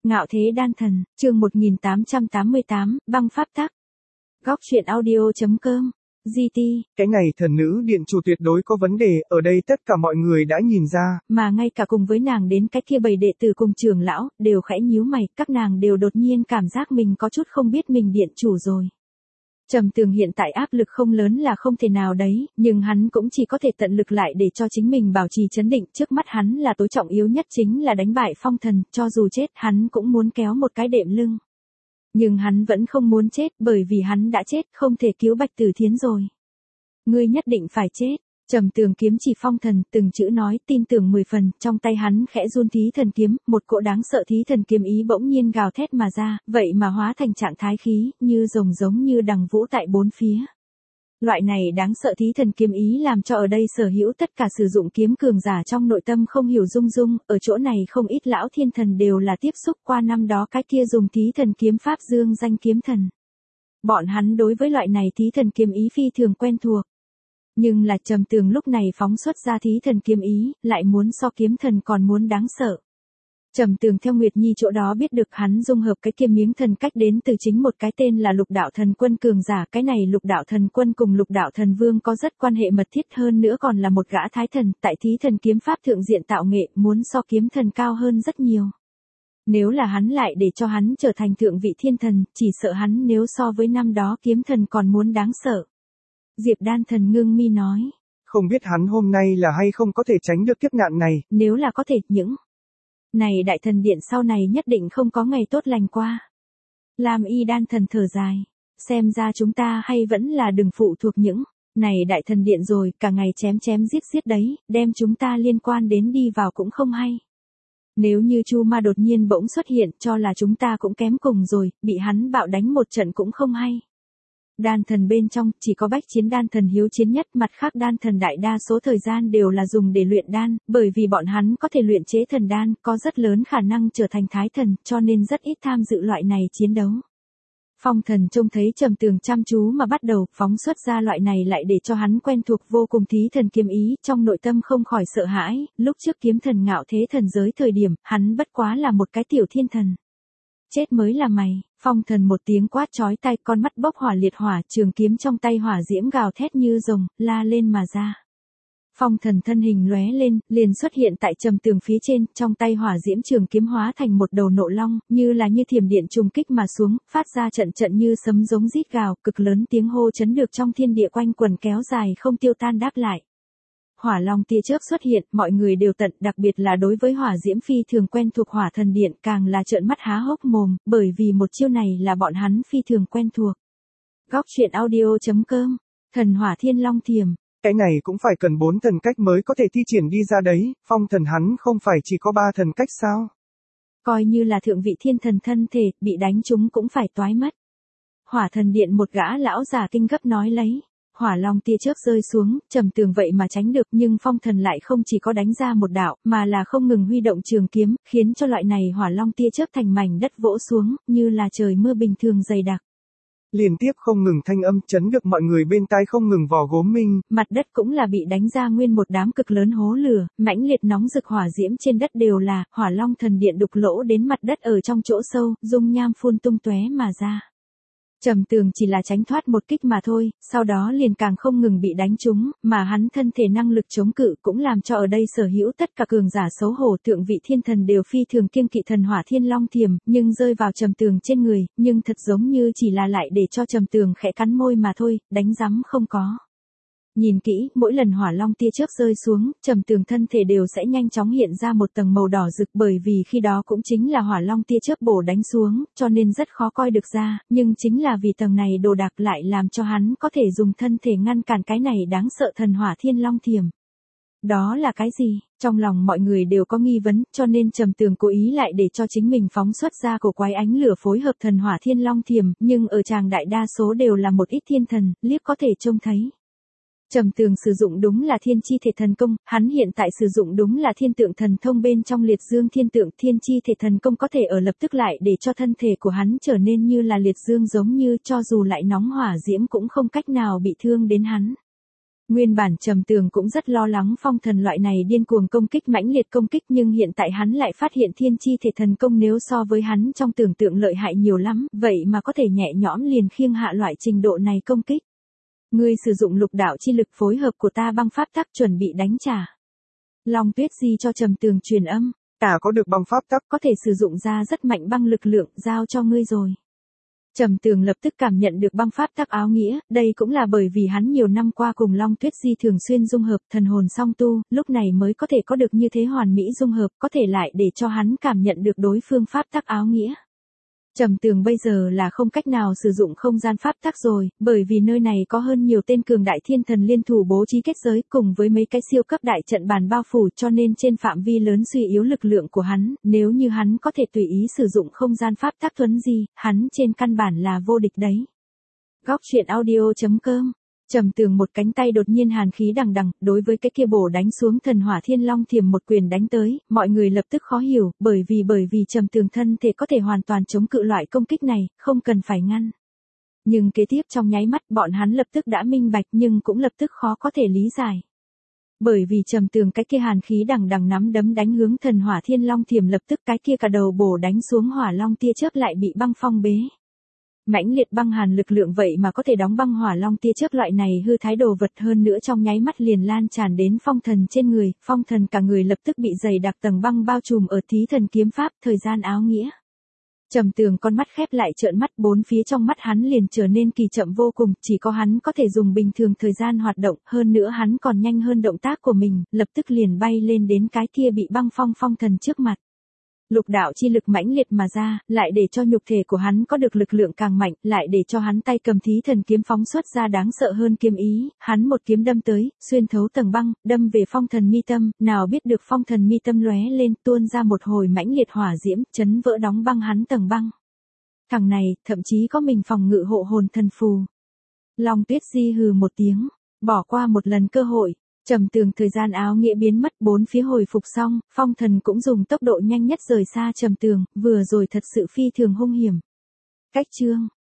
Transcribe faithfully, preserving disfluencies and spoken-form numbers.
Ngạo thế đan thần, chương một nghìn tám trăm tám mươi tám, băng pháp tắc. Góc truyện audio.com, giê tê. Cái này thần nữ điện chủ tuyệt đối có vấn đề, ở đây tất cả mọi người đã nhìn ra. Mà ngay cả cùng với nàng đến cái kia bầy đệ tử cùng trưởng lão, đều khẽ nhíu mày, các nàng đều đột nhiên cảm giác mình có chút không biết mình điện chủ rồi. Trầm Tường hiện tại áp lực không lớn là không thể nào đấy, nhưng hắn cũng chỉ có thể tận lực lại để cho chính mình bảo trì chấn định, trước mắt hắn là tối trọng yếu nhất chính là đánh bại phong thần, cho dù chết hắn cũng muốn kéo một cái đệm lưng. Nhưng hắn vẫn không muốn chết, bởi vì hắn đã chết, không thể cứu Bạch Tử Thiến rồi. Ngươi nhất định phải chết. Trầm Tường kiếm chỉ phong thần, từng chữ nói, tin tưởng mười phần, trong tay hắn khẽ run thí thần kiếm, một cỗ đáng sợ thí thần kiếm ý bỗng nhiên gào thét mà ra, vậy mà hóa thành trạng thái khí, như rồng giống như đằng vũ tại bốn phía. Loại này đáng sợ thí thần kiếm ý làm cho ở đây sở hữu tất cả sử dụng kiếm cường giả trong nội tâm không hiểu rung rung, ở chỗ này không ít lão thiên thần đều là tiếp xúc qua năm đó cái kia dùng thí thần kiếm pháp dương danh kiếm thần. Bọn hắn đối với loại này thí thần kiếm ý phi thường quen thuộc. Nhưng là Trầm Tường lúc này phóng xuất ra thí thần kiếm ý, lại muốn so kiếm thần còn muốn đáng sợ. Trầm Tường theo Nguyệt Nhi chỗ đó biết được hắn dung hợp cái kia miếng thần cách đến từ chính một cái tên là Lục Đạo Thần Quân cường giả, cái này Lục Đạo Thần Quân cùng Lục Đạo Thần Vương có rất quan hệ mật thiết, hơn nữa còn là một gã thái thần, tại thí thần kiếm pháp thượng diện tạo nghệ, muốn so kiếm thần cao hơn rất nhiều. Nếu là hắn lại để cho hắn trở thành thượng vị thiên thần, chỉ sợ hắn nếu so với năm đó kiếm thần còn muốn đáng sợ. Diệp Đan Thần ngưng mi nói. Không biết hắn hôm nay là hay không có thể tránh được kiếp nạn này. Nếu là có thể, những này đại thần điện sau này nhất định không có ngày tốt lành qua. Lam Y Đan Thần thở dài. Xem ra chúng ta hay vẫn là đừng phụ thuộc những này đại thần điện rồi, cả ngày chém chém giết giết đấy, đem chúng ta liên quan đến đi vào cũng không hay. Nếu như Chu Ma đột nhiên bỗng xuất hiện, cho là chúng ta cũng kém cùng rồi, bị hắn bạo đánh một trận cũng không hay. Đan thần bên trong, chỉ có bách chiến đan thần hiếu chiến nhất, mặt khác đan thần đại đa số thời gian đều là dùng để luyện đan, bởi vì bọn hắn có thể luyện chế thần đan, có rất lớn khả năng trở thành thái thần, cho nên rất ít tham dự loại này chiến đấu. Phong thần trông thấy Trầm Tường chăm chú mà bắt đầu phóng xuất ra loại này lại để cho hắn quen thuộc vô cùng thí thần kiếm ý, trong nội tâm không khỏi sợ hãi, lúc trước kiếm thần ngạo thế thần giới thời điểm, hắn bất quá là một cái tiểu thiên thần. Chết mới là mày. Phong thần một tiếng quát chói tai, con mắt bốc hỏa liệt hỏa, trường kiếm trong tay hỏa diễm gào thét như rồng, la lên mà ra. Phong thần thân hình lóe lên, liền xuất hiện tại Trầm Tường phía trên, trong tay hỏa diễm trường kiếm hóa thành một đầu nộ long, như là như thiểm điện trùng kích mà xuống, phát ra trận trận như sấm giống rít gào, cực lớn tiếng hô chấn được trong thiên địa quanh quần kéo dài không tiêu tan đáp lại. Hỏa long tia chớp xuất hiện, mọi người đều tận, đặc biệt là đối với hỏa diễm phi thường quen thuộc hỏa thần điện, càng là trợn mắt há hốc mồm, bởi vì một chiêu này là bọn hắn phi thường quen thuộc. Góc truyện audio.com, thần hỏa thiên long thiểm. Cái này cũng phải cần bốn thần cách mới có thể thi triển đi ra đấy, phong thần hắn không phải chỉ có ba thần cách sao? Coi như là thượng vị thiên thần thân thể, bị đánh trúng cũng phải toái mất. Hỏa thần điện một gã lão già kinh gấp nói lấy. Hỏa long tia chớp rơi xuống, Trầm Tường vậy mà tránh được, nhưng phong thần lại không chỉ có đánh ra một đạo, mà là không ngừng huy động trường kiếm, khiến cho loại này hỏa long tia chớp thành mảnh đất vỗ xuống, như là trời mưa bình thường dày đặc. Liên tiếp không ngừng thanh âm chấn được mọi người bên tai không ngừng vò gốm minh. Mặt đất cũng là bị đánh ra nguyên một đám cực lớn hố lửa, mãnh liệt nóng rực hỏa diễm trên đất đều là, hỏa long thần điện đục lỗ đến mặt đất ở trong chỗ sâu, dung nham phun tung tóe mà ra. Trầm Tường chỉ là tránh thoát một kích mà thôi, sau đó liền càng không ngừng bị đánh trúng, mà hắn thân thể năng lực chống cự cũng làm cho ở đây sở hữu tất cả cường giả xấu hổ, thượng vị thiên thần đều phi thường kiêng kỵ thần hỏa thiên long thiểm, nhưng rơi vào Trầm Tường trên người, nhưng thật giống như chỉ là lại để cho Trầm Tường khẽ cắn môi mà thôi, đánh rắm không có. Nhìn kỹ, mỗi lần hỏa long tia chớp rơi xuống, Trầm Tường thân thể đều sẽ nhanh chóng hiện ra một tầng màu đỏ rực, bởi vì khi đó cũng chính là hỏa long tia chớp bổ đánh xuống, cho nên rất khó coi được ra, nhưng chính là vì tầng này đồ đạc lại làm cho hắn có thể dùng thân thể ngăn cản cái này đáng sợ thần hỏa thiên long thiểm. Đó là cái gì? Trong lòng mọi người đều có nghi vấn, cho nên Trầm Tường cố ý lại để cho chính mình phóng xuất ra cổ quái ánh lửa phối hợp thần hỏa thiên long thiểm, nhưng ở tràng đại đa số đều là một ít thiên thần, liếc có thể trông thấy. Trầm Tường sử dụng đúng là thiên chi thể thần công, hắn hiện tại sử dụng đúng là thiên tượng thần thông bên trong liệt dương thiên tượng, thiên chi thể thần công có thể ở lập tức lại để cho thân thể của hắn trở nên như là liệt dương, giống như cho dù lại nóng hỏa diễm cũng không cách nào bị thương đến hắn. Nguyên bản Trầm Tường cũng rất lo lắng phong thần loại này điên cuồng công kích mãnh liệt công kích nhưng hiện tại hắn lại phát hiện thiên chi thể thần công nếu so với hắn trong tưởng tượng lợi hại nhiều lắm, vậy mà có thể nhẹ nhõm liền khiêng hạ loại trình độ này công kích. Ngươi sử dụng lục đạo chi lực phối hợp của ta băng pháp tắc chuẩn bị đánh trả. Long Tuyết Di cho Trầm Tường truyền âm. Ta có được băng pháp tắc, có thể sử dụng ra rất mạnh băng lực lượng, giao cho ngươi rồi. Trầm Tường lập tức cảm nhận được băng pháp tắc áo nghĩa, đây cũng là bởi vì hắn nhiều năm qua cùng Long Tuyết Di thường xuyên dung hợp thần hồn song tu, lúc này mới có thể có được như thế hoàn mỹ dung hợp, có thể lại để cho hắn cảm nhận được đối phương pháp tắc áo nghĩa. Trầm Tường bây giờ là không cách nào sử dụng không gian pháp tắc rồi, bởi vì nơi này có hơn nhiều tên cường đại thiên thần liên thủ bố trí kết giới cùng với mấy cái siêu cấp đại trận bàn bao phủ cho nên trên phạm vi lớn suy yếu lực lượng của hắn, nếu như hắn có thể tùy ý sử dụng không gian pháp tắc thuấn di, hắn trên căn bản là vô địch đấy. Góc truyện audio chấm com. Trầm Tường một cánh tay đột nhiên hàn khí đằng đằng, đối với cái kia bổ đánh xuống thần hỏa thiên long thiềm một quyền đánh tới, mọi người lập tức khó hiểu, bởi vì bởi vì Trầm Tường thân thể có thể hoàn toàn chống cự loại công kích này, không cần phải ngăn. Nhưng kế tiếp trong nháy mắt bọn hắn lập tức đã minh bạch nhưng cũng lập tức khó có thể lý giải. Bởi vì Trầm Tường cái kia hàn khí đằng đằng nắm đấm đánh hướng thần hỏa thiên long thiềm lập tức cái kia cả đầu bổ đánh xuống hỏa long tia chớp lại bị băng phong bế. Mãnh liệt băng hàn lực lượng vậy mà có thể đóng băng hỏa long tia chớp loại này hư thái đồ vật hơn nữa trong nháy mắt liền lan tràn đến phong thần trên người, phong thần cả người lập tức bị dày đặc tầng băng bao trùm ở thí thần kiếm pháp, thời gian áo nghĩa. Trầm Tường con mắt khép lại trợn mắt, bốn phía trong mắt hắn liền trở nên kỳ chậm vô cùng, chỉ có hắn có thể dùng bình thường thời gian hoạt động, hơn nữa hắn còn nhanh hơn động tác của mình, lập tức liền bay lên đến cái kia bị băng phong phong thần trước mặt. Lục đạo chi lực mãnh liệt mà ra, lại để cho nhục thể của hắn có được lực lượng càng mạnh, lại để cho hắn tay cầm thí thần kiếm phóng xuất ra đáng sợ hơn kiếm ý, hắn một kiếm đâm tới, xuyên thấu tầng băng, đâm về phong thần mi tâm, nào biết được phong thần mi tâm lóe lên, tuôn ra một hồi mãnh liệt hỏa diễm, chấn vỡ đóng băng hắn tầng băng. Thằng này, thậm chí có mình phòng ngự hộ hồn thần phù. Long Tuyết Di hừ một tiếng, bỏ qua một lần cơ hội. Trầm Tường thời gian áo nghĩa biến mất, bốn phía hồi phục xong, phong thần cũng dùng tốc độ nhanh nhất rời xa Trầm Tường, vừa rồi thật sự phi thường hung hiểm. Cách chương